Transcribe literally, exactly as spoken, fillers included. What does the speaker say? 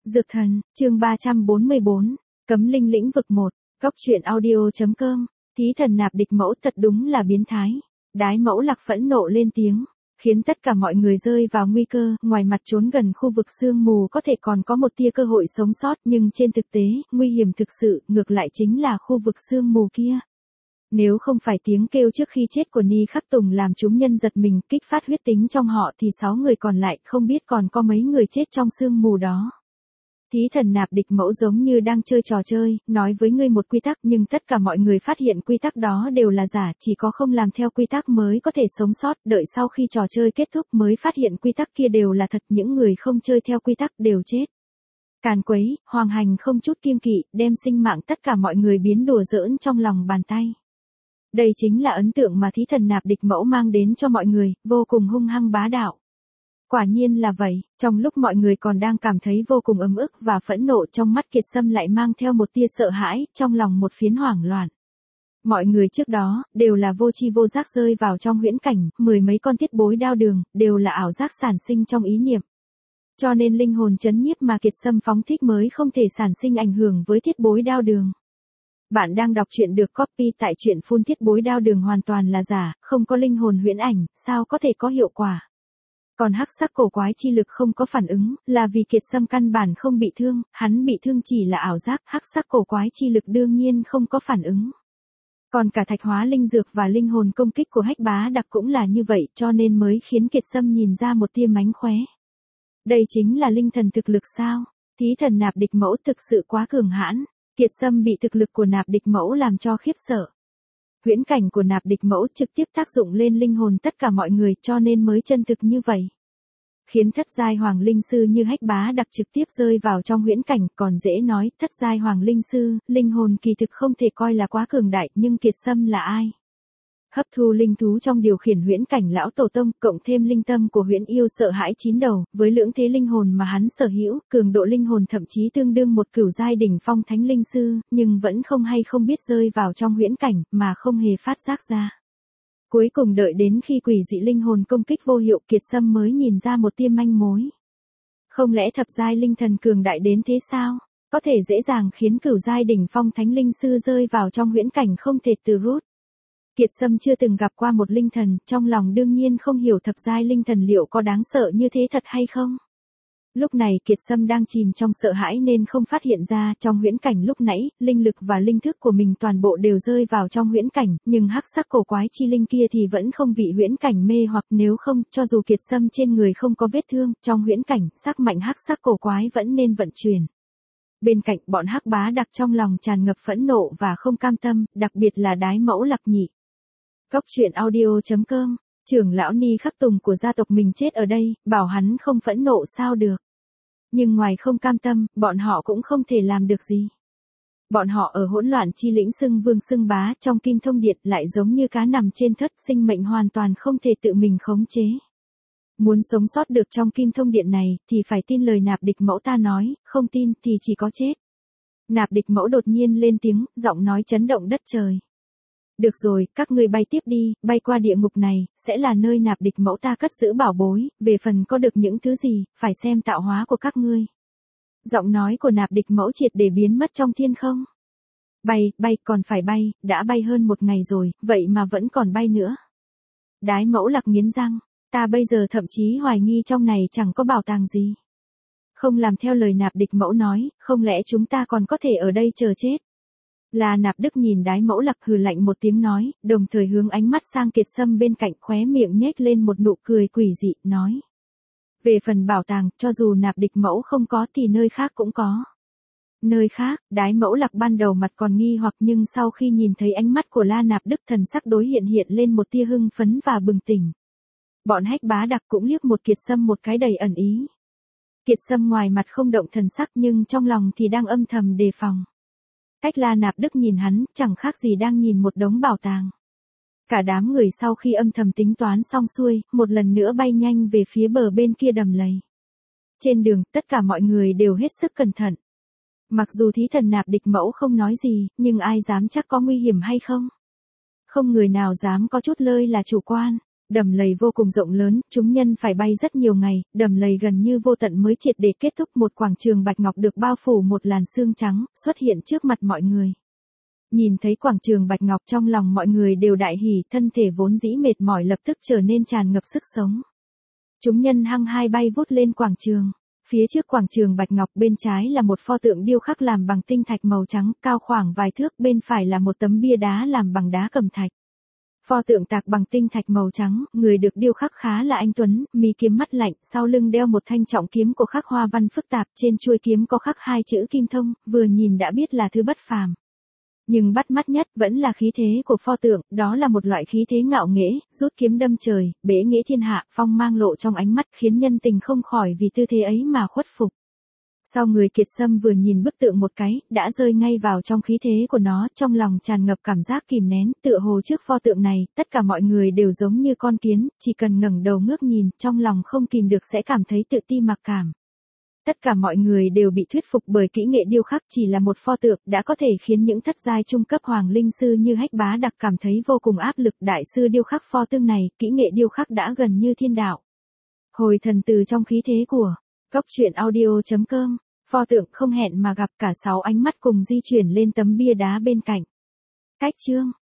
Dược thần, chương ba trăm bốn mươi bốn, cấm linh lĩnh vực một, góc truyện audio.com, thí thần nạp địch mẫu thật đúng là biến thái. Đái Mẫu Lạc phẫn nộ lên tiếng, khiến tất cả mọi người rơi vào nguy cơ, ngoài mặt trốn gần khu vực sương mù có thể còn có một tia cơ hội sống sót, nhưng trên thực tế, nguy hiểm thực sự, ngược lại chính là khu vực sương mù kia. Nếu không phải tiếng kêu trước khi chết của Ni Khắc Tùng làm chúng nhân giật mình, kích phát huyết tính trong họ thì sáu người còn lại không biết còn có mấy người chết trong sương mù đó. Thí thần nạp địch mẫu giống như đang chơi trò chơi, nói với ngươi một quy tắc nhưng tất cả mọi người phát hiện quy tắc đó đều là giả, chỉ có không làm theo quy tắc mới có thể sống sót, đợi sau khi trò chơi kết thúc mới phát hiện quy tắc kia đều là thật, những người không chơi theo quy tắc đều chết. Càn quấy, hoàng hành không chút kiêng kỵ, đem sinh mạng tất cả mọi người biến đùa giỡn trong lòng bàn tay. Đây chính là ấn tượng mà thí thần nạp địch mẫu mang đến cho mọi người, vô cùng hung hăng bá đạo. Quả nhiên là vậy, trong lúc mọi người còn đang cảm thấy vô cùng ấm ức và phẫn nộ, trong mắt Kiệt Sâm lại mang theo một tia sợ hãi, trong lòng một phiến hoảng loạn. Mọi người trước đó, đều là vô tri vô giác rơi vào trong huyễn cảnh, mười mấy con thiết bối đao đường, đều là ảo giác sản sinh trong ý niệm. Cho nên linh hồn chấn nhiếp mà Kiệt Sâm phóng thích mới không thể sản sinh ảnh hưởng với thiết bối đao đường. Bạn đang đọc truyện được copy tại truyện phun thiết bối đao đường hoàn toàn là giả, không có linh hồn huyễn ảnh, sao có thể có hiệu quả. Còn hắc sắc cổ quái chi lực không có phản ứng, là vì Kiệt Sâm căn bản không bị thương, hắn bị thương chỉ là ảo giác, hắc sắc cổ quái chi lực đương nhiên không có phản ứng. Còn cả thạch hóa linh dược và linh hồn công kích của Hách Bá Đặc cũng là như vậy, cho nên mới khiến Kiệt Sâm nhìn ra một tia mánh khóe. Đây chính là linh thần thực lực sao? Thí thần nạp địch mẫu thực sự quá cường hãn. Kiệt Sâm bị thực lực của nạp địch mẫu làm cho khiếp sợ. Huyễn cảnh của nạp địch mẫu trực tiếp tác dụng lên linh hồn tất cả mọi người, cho nên mới chân thực như vậy. Khiến thất giai hoàng linh sư như Hách Bá Đặc trực tiếp rơi vào trong huyễn cảnh, còn dễ nói, thất giai hoàng linh sư, linh hồn kỳ thực không thể coi là quá cường đại, nhưng Kiệt Sâm là ai? Hấp thu linh thú trong điều khiển huyễn cảnh lão tổ tông, cộng thêm linh tâm của huyễn yêu sợ hãi chín đầu, với lưỡng thế linh hồn mà hắn sở hữu, cường độ linh hồn thậm chí tương đương một cửu giai đỉnh phong thánh linh sư, nhưng vẫn không hay không biết rơi vào trong huyễn cảnh, mà không hề phát giác ra. Cuối cùng đợi đến khi quỷ dị linh hồn công kích vô hiệu, Kiệt Sâm mới nhìn ra một tia manh mối. Không lẽ thập giai linh thần cường đại đến thế sao? Có thể dễ dàng khiến cửu giai đỉnh phong thánh linh sư rơi vào trong huyễn cảnh không thể từ rút. Kiệt Sâm chưa từng gặp qua một linh thần, trong lòng đương nhiên không hiểu thập giai linh thần liệu có đáng sợ như thế thật hay không. Lúc này Kiệt Sâm đang chìm trong sợ hãi nên không phát hiện ra, trong huyễn cảnh lúc nãy, linh lực và linh thức của mình toàn bộ đều rơi vào trong huyễn cảnh, nhưng hắc sắc cổ quái chi linh kia thì vẫn không bị huyễn cảnh mê hoặc, nếu không, cho dù Kiệt Sâm trên người không có vết thương, trong huyễn cảnh, sắc mạnh hắc sắc cổ quái vẫn nên vận chuyển. Bên cạnh, bọn Hắc Bá Đặc trong lòng tràn ngập phẫn nộ và không cam tâm, đặc biệt là Đái Mẫu Lạc nhị. Góc truyện audio.com, trưởng lão Ni Khắc Tùng của gia tộc mình chết ở đây, bảo hắn không phẫn nộ sao được. Nhưng ngoài không cam tâm, bọn họ cũng không thể làm được gì. Bọn họ ở hỗn loạn chi lĩnh xưng vương xưng bá, trong Kim Thông Điện lại giống như cá nằm trên thất, sinh mệnh hoàn toàn không thể tự mình khống chế. Muốn sống sót được trong Kim Thông Điện này, thì phải tin lời nạp địch mẫu ta nói, không tin thì chỉ có chết. Nạp địch mẫu đột nhiên lên tiếng, giọng nói chấn động đất trời. Được rồi, các ngươi bay tiếp đi, bay qua địa ngục này, sẽ là nơi nạp địch mẫu ta cất giữ bảo bối, về phần có được những thứ gì, phải xem tạo hóa của các ngươi. Giọng nói của nạp địch mẫu triệt để biến mất trong thiên không. Bay, bay, còn phải bay, đã bay hơn một ngày rồi, vậy mà vẫn còn bay nữa. Đái Mẫu Lạc nghiến răng, ta bây giờ thậm chí hoài nghi trong này chẳng có bảo tàng gì. Không làm theo lời nạp địch mẫu nói, không lẽ chúng ta còn có thể ở đây chờ chết. La Nạp Đức nhìn Đái Mẫu Lạc hừ lạnh một tiếng nói, đồng thời hướng ánh mắt sang Kiệt Sâm bên cạnh, khóe miệng nhếch lên một nụ cười quỷ dị, nói. Về phần bảo tàng, cho dù nạp địch mẫu không có thì nơi khác cũng có. Nơi khác, Đái Mẫu Lạc ban đầu mặt còn nghi hoặc, nhưng sau khi nhìn thấy ánh mắt của La Nạp Đức, thần sắc đối hiện hiện lên một tia hưng phấn và bừng tỉnh. Bọn Hách Bá Đặc cũng liếc một Kiệt Sâm một cái đầy ẩn ý. Kiệt Sâm ngoài mặt không động thần sắc nhưng trong lòng thì đang âm thầm đề phòng. Cách La Nạp Đức nhìn hắn, chẳng khác gì đang nhìn một đống bảo tàng. Cả đám người sau khi âm thầm tính toán xong xuôi, một lần nữa bay nhanh về phía bờ bên kia đầm lầy. Trên đường, tất cả mọi người đều hết sức cẩn thận. Mặc dù thí thần nạp địch mẫu không nói gì, nhưng ai dám chắc có nguy hiểm hay không? Không người nào dám có chút lơi là chủ quan. Đầm lầy vô cùng rộng lớn, chúng nhân phải bay rất nhiều ngày, đầm lầy gần như vô tận mới triệt để kết thúc. Một quảng trường bạch ngọc được bao phủ một làn sương trắng, xuất hiện trước mặt mọi người. Nhìn thấy quảng trường bạch ngọc, trong lòng mọi người đều đại hỉ, thân thể vốn dĩ mệt mỏi lập tức trở nên tràn ngập sức sống. Chúng nhân hăng hai bay vút lên quảng trường. Phía trước quảng trường bạch ngọc, bên trái là một pho tượng điêu khắc làm bằng tinh thạch màu trắng, cao khoảng vài thước, bên phải là một tấm bia đá làm bằng đá cẩm thạch. Pho tượng tạc bằng tinh thạch màu trắng, người được điêu khắc khá là anh tuấn, mi kiếm mắt lạnh, sau lưng đeo một thanh trọng kiếm của khắc hoa văn phức tạp, trên chuôi kiếm có khắc hai chữ kim thông, vừa nhìn đã biết là thứ bất phàm. Nhưng bắt mắt nhất vẫn là khí thế của pho tượng, đó là một loại khí thế ngạo nghễ, rút kiếm đâm trời, bế nghĩa thiên hạ, phong mang lộ trong ánh mắt, khiến nhân tình không khỏi vì tư thế ấy mà khuất phục. Sau người Kiệt Sâm vừa nhìn bức tượng một cái, đã rơi ngay vào trong khí thế của nó, trong lòng tràn ngập cảm giác kìm nén, tựa hồ trước pho tượng này, tất cả mọi người đều giống như con kiến, chỉ cần ngẩng đầu ngước nhìn, trong lòng không kìm được sẽ cảm thấy tự ti mặc cảm. Tất cả mọi người đều bị thuyết phục bởi kỹ nghệ điêu khắc, chỉ là một pho tượng đã có thể khiến những thất giai trung cấp hoàng linh sư như Hách Bá Đặc cảm thấy vô cùng áp lực. Đại sư điêu khắc pho tượng này, kỹ nghệ điêu khắc đã gần như thiên đạo. Hồi thần từ trong khí thế của Cốc truyện audio chấm com, pho tượng không hẹn mà gặp, cả sáu ánh mắt cùng di chuyển lên tấm bia đá bên cạnh. Cách chương